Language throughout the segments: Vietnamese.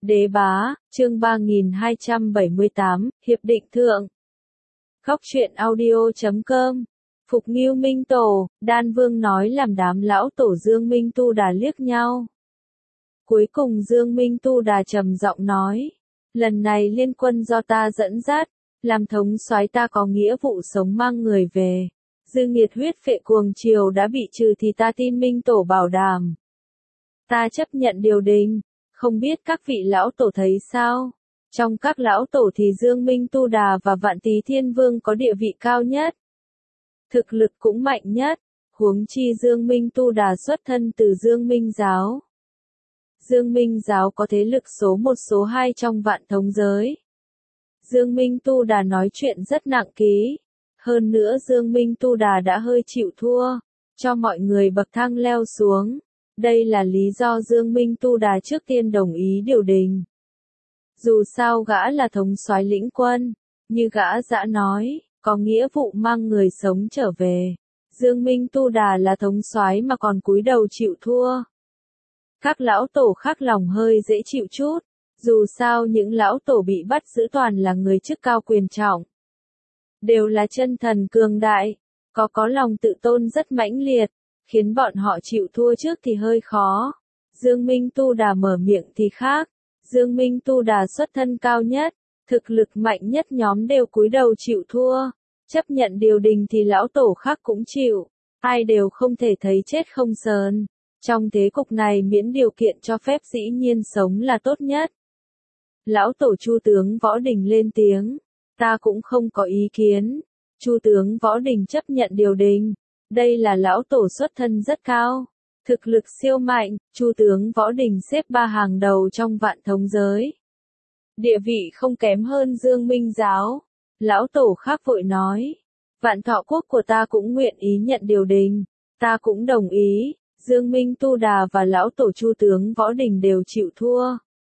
Đế bá, chương 3278, Hiệp định thượng. Góc truyện audio.com. Phục Ngưu Minh Tổ, Đan Vương nói làm đám lão tổ Dương Minh Tu Đà liếc nhau. Cuối cùng Dương Minh Tu Đà trầm giọng nói, lần này liên quân do ta dẫn dắt, làm thống soái ta có nghĩa vụ sống mang người về. Dư nghiệt huyết phệ cuồng triều đã bị trừ thì ta tin Minh Tổ bảo đảm. Ta chấp nhận điều đình, không biết các vị lão tổ thấy sao? Trong các lão tổ thì Dương Minh Tu Đà và Vạn Tý Thiên Vương có địa vị cao nhất. Thực lực cũng mạnh nhất, huống chi Dương Minh Tu Đà xuất thân từ Dương Minh Giáo. Dương Minh Giáo có thế lực số 1 số 2 trong vạn thống giới. Dương Minh Tu Đà nói chuyện rất nặng ký. Hơn nữa Dương Minh Tu Đà đã hơi chịu thua, cho mọi người bậc thang leo xuống. Đây là lý do Dương Minh Tu Đà trước tiên đồng ý điều đình. Dù sao gã là thống soái lĩnh quân, như gã đã nói, có nghĩa vụ mang người sống trở về. Dương Minh Tu Đà là thống soái mà còn cúi đầu chịu thua. Các lão tổ khác lòng hơi dễ chịu chút, dù sao những lão tổ bị bắt giữ toàn là người chức cao quyền trọng. Đều là chân thần cường đại, có lòng tự tôn rất mãnh liệt, khiến bọn họ chịu thua trước thì hơi khó. Dương Minh Tu Đà mở miệng thì khác, Dương Minh Tu Đà xuất thân cao nhất, thực lực mạnh nhất nhóm đều cúi đầu chịu thua, chấp nhận điều đình thì lão tổ khác cũng chịu, ai đều không thể thấy chết không sờn. Trong thế cục này miễn điều kiện cho phép dĩ nhiên sống là tốt nhất. Lão tổ Chu tướng Võ Đình lên tiếng, ta cũng không có ý kiến. Chu tướng Võ Đình chấp nhận điều đình. Đây là lão tổ xuất thân rất cao, thực lực siêu mạnh, Chu tướng Võ Đình xếp 3 hàng đầu trong vạn thống giới. Địa vị không kém hơn Dương Minh Giáo. Lão tổ khác vội nói, Vạn Thọ quốc của ta cũng nguyện ý nhận điều đình, ta cũng đồng ý. Dương Minh Tu Đà và lão tổ Chu tướng Võ Đình đều chịu thua.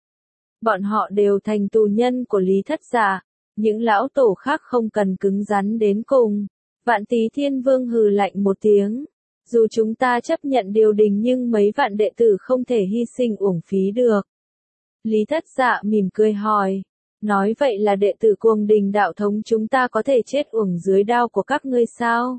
Bọn họ đều thành tù nhân của Lý Thất Dạ, những lão tổ khác không cần cứng rắn đến cùng. Vạn Tý Thiên Vương hừ lạnh một tiếng, dù chúng ta chấp nhận điều đình nhưng mấy vạn đệ tử không thể hy sinh uổng phí được. Lý Thất Dạ mỉm cười hỏi, nói vậy là đệ tử Cuồng Đình đạo thống chúng ta có thể chết uổng dưới đao của các ngươi sao?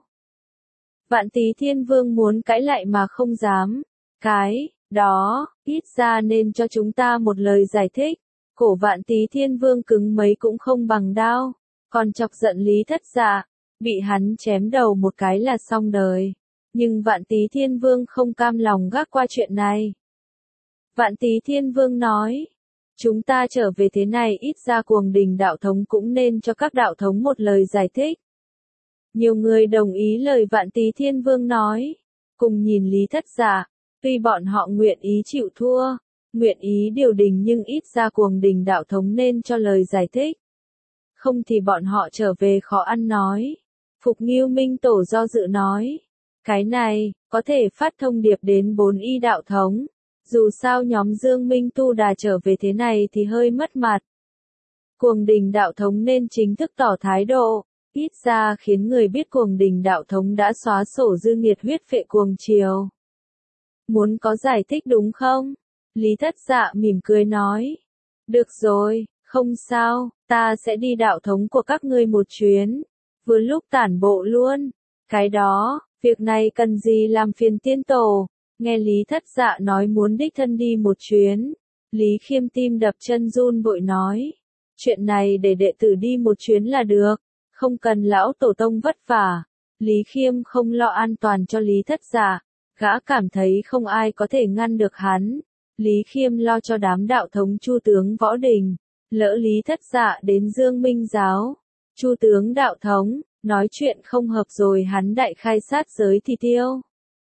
Vạn Tý Thiên Vương muốn cãi lại mà không dám. Cái đó, ít ra nên cho chúng ta một lời giải thích. Cổ Vạn Tý Thiên Vương cứng mấy cũng không bằng đao, còn chọc giận Lý Thất Dạ, bị hắn chém đầu một cái là xong đời. Nhưng Vạn Tý Thiên Vương không cam lòng gác qua chuyện này. Vạn Tý Thiên Vương nói, chúng ta trở về thế này ít ra Cuồng Đình đạo thống cũng nên cho các đạo thống một lời giải thích. Nhiều người đồng ý lời Vạn Tý Thiên Vương nói, cùng nhìn Lý Thất Dạ, tuy bọn họ nguyện ý chịu thua, nguyện ý điều đình nhưng ít ra Cuồng Đình đạo thống nên cho lời giải thích. Không thì bọn họ trở về khó ăn nói. Phục Ngưu Minh Tổ do dự nói, cái này, có thể phát thông điệp đến 4 y đạo thống. Dù sao nhóm Dương Minh Tu Đà trở về thế này thì hơi mất mặt. Cuồng Đình đạo thống nên chính thức tỏ thái độ, ít ra khiến người biết Cuồng Đình đạo thống đã xóa sổ dư nghiệt huyết phệ cuồng triều. Muốn có giải thích đúng không? Lý Thất Dạ mỉm cười nói, được rồi, không sao, ta sẽ đi đạo thống của các ngươi một chuyến, vừa lúc tản bộ luôn. Cái đó, việc này cần gì làm phiền tiên tổ. Nghe Lý Thất Dạ nói muốn đích thân đi một chuyến, Lý Khiêm tim đập chân run vội nói, chuyện này để đệ tử đi một chuyến là được, không cần lão tổ tông vất vả. Lý Khiêm không lo an toàn cho Lý Thất Dạ, gã cảm thấy không ai có thể ngăn được hắn. Lý Khiêm lo cho đám đạo thống Chu tướng Võ Đình, lỡ Lý Thất Dạ đến Dương Minh Giáo, Chu tướng đạo thống, nói chuyện không hợp rồi hắn đại khai sát giới thì tiêu.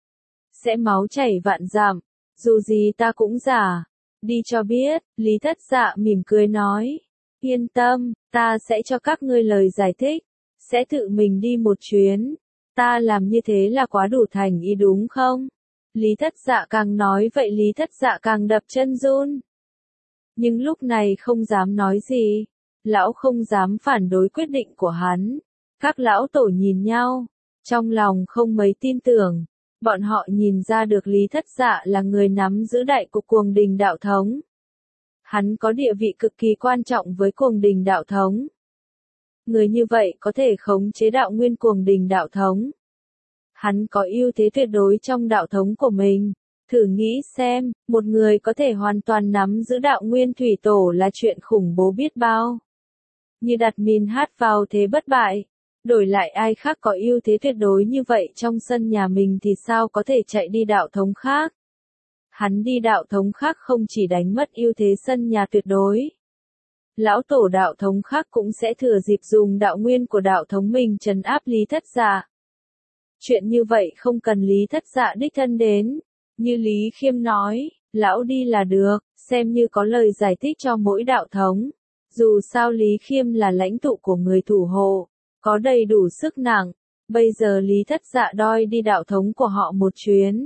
Sẽ máu chảy vạn dặm, dù gì ta cũng giả. Đi cho biết, Lý Thất Dạ mỉm cười nói, yên tâm, ta sẽ cho các ngươi lời giải thích, sẽ tự mình đi một chuyến. Ta làm như thế là quá đủ thành ý đúng không? Lý Thất Dạ càng nói vậy Lý Thất Dạ càng đập chân run. Nhưng lúc này không dám nói gì, lão không dám phản đối quyết định của hắn. Các lão tổ nhìn nhau, trong lòng không mấy tin tưởng. Bọn họ nhìn ra được Lý Thất Dạ là người nắm giữ đại cục Cuồng Đình đạo thống. Hắn có địa vị cực kỳ quan trọng với Cuồng Đình đạo thống. Người như vậy có thể khống chế đạo nguyên Cuồng Đình đạo thống. Hắn có ưu thế tuyệt đối trong đạo thống của mình. Thử nghĩ xem, một người có thể hoàn toàn nắm giữ đạo nguyên thủy tổ là chuyện khủng bố biết bao. Như đặt min hát vào thế bất bại. Đổi lại ai khác có ưu thế tuyệt đối như vậy trong sân nhà mình thì sao có thể chạy đi đạo thống khác. Hắn đi đạo thống khác không chỉ đánh mất ưu thế sân nhà tuyệt đối. Lão tổ đạo thống khác cũng sẽ thừa dịp dùng đạo nguyên của đạo thống mình trấn áp Lý Thất Dạ. Chuyện như vậy không cần Lý Thất Dạ đích thân đến. Như Lý Khiêm nói, lão đi là được, xem như có lời giải thích cho mỗi đạo thống. Dù sao Lý Khiêm là lãnh tụ của người thủ hộ, có đầy đủ sức nặng. Bây giờ Lý Thất Dạ đòi đi đạo thống của họ một chuyến.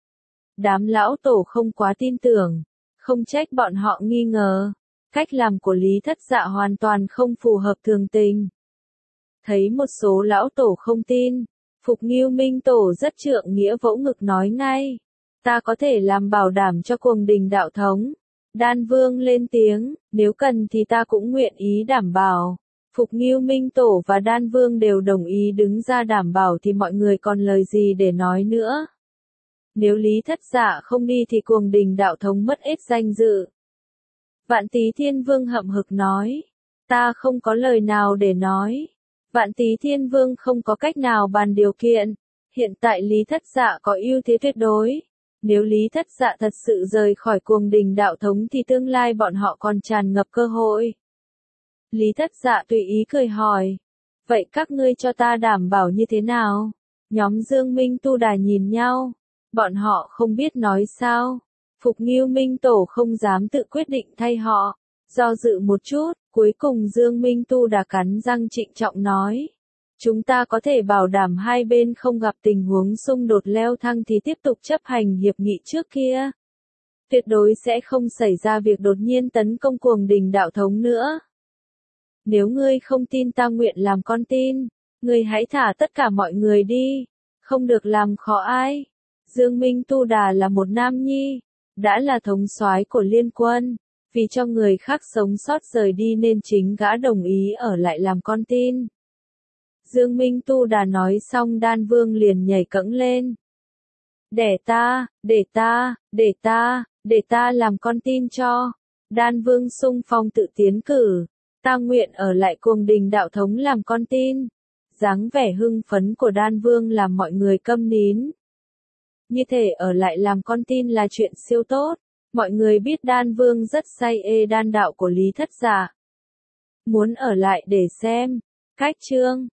Đám lão tổ không quá tin tưởng, không trách bọn họ nghi ngờ. Cách làm của Lý Thất Dạ hoàn toàn không phù hợp thường tình. Thấy một số lão tổ không tin, Phục Ngưu Minh Tổ rất trượng nghĩa vỗ ngực nói ngay. Ta có thể làm bảo đảm cho Cuồng Đình đạo thống. Đan Vương lên tiếng, nếu cần thì ta cũng nguyện ý đảm bảo. Phục Ngưu Minh Tổ và Đan Vương đều đồng ý đứng ra đảm bảo thì mọi người còn lời gì để nói nữa. Nếu Lý Thất Dạ không đi thì Cuồng Đình đạo thống mất ít danh dự. Vạn Tý Thiên Vương hậm hực nói, ta không có lời nào để nói. Vạn Tý Thiên Vương không có cách nào bàn điều kiện. Hiện tại Lý Thất Dạ có ưu thế tuyệt đối. Nếu Lý Thất Dạ thật sự rời khỏi Cuồng Đình đạo thống thì tương lai bọn họ còn tràn ngập cơ hội. Lý Thất Dạ tùy ý cười hỏi, vậy các ngươi cho ta đảm bảo như thế nào? Nhóm Dương Minh Tu Đà nhìn nhau, bọn họ không biết nói sao. Phục Ngưu Minh Tổ không dám tự quyết định thay họ, do dự một chút, cuối cùng Dương Minh Tu Đà cắn răng trịnh trọng nói. Chúng ta có thể bảo đảm hai bên không gặp tình huống xung đột leo thang thì tiếp tục chấp hành hiệp nghị trước kia. Tuyệt đối sẽ không xảy ra việc đột nhiên tấn công Cuồng Đình đạo thống nữa. Nếu ngươi không tin ta nguyện làm con tin, ngươi hãy thả tất cả mọi người đi, không được làm khó ai. Dương Minh Tu Đà là một nam nhi, đã là thống soái của liên quân, vì cho người khác sống sót rời đi nên chính gã đồng ý ở lại làm con tin. Dương Minh Tu Đà nói xong Đan Vương liền nhảy cẫng lên. Để ta làm con tin cho. Đan Vương xung phong tự tiến cử. Ta nguyện ở lại Cuồng Đình đạo thống làm con tin. Dáng vẻ hưng phấn của Đan Vương làm mọi người câm nín. Như thể ở lại làm con tin là chuyện siêu tốt. Mọi người biết Đan Vương rất say ê đan đạo của Lý Thất Dạ. Muốn ở lại để xem. Cách chương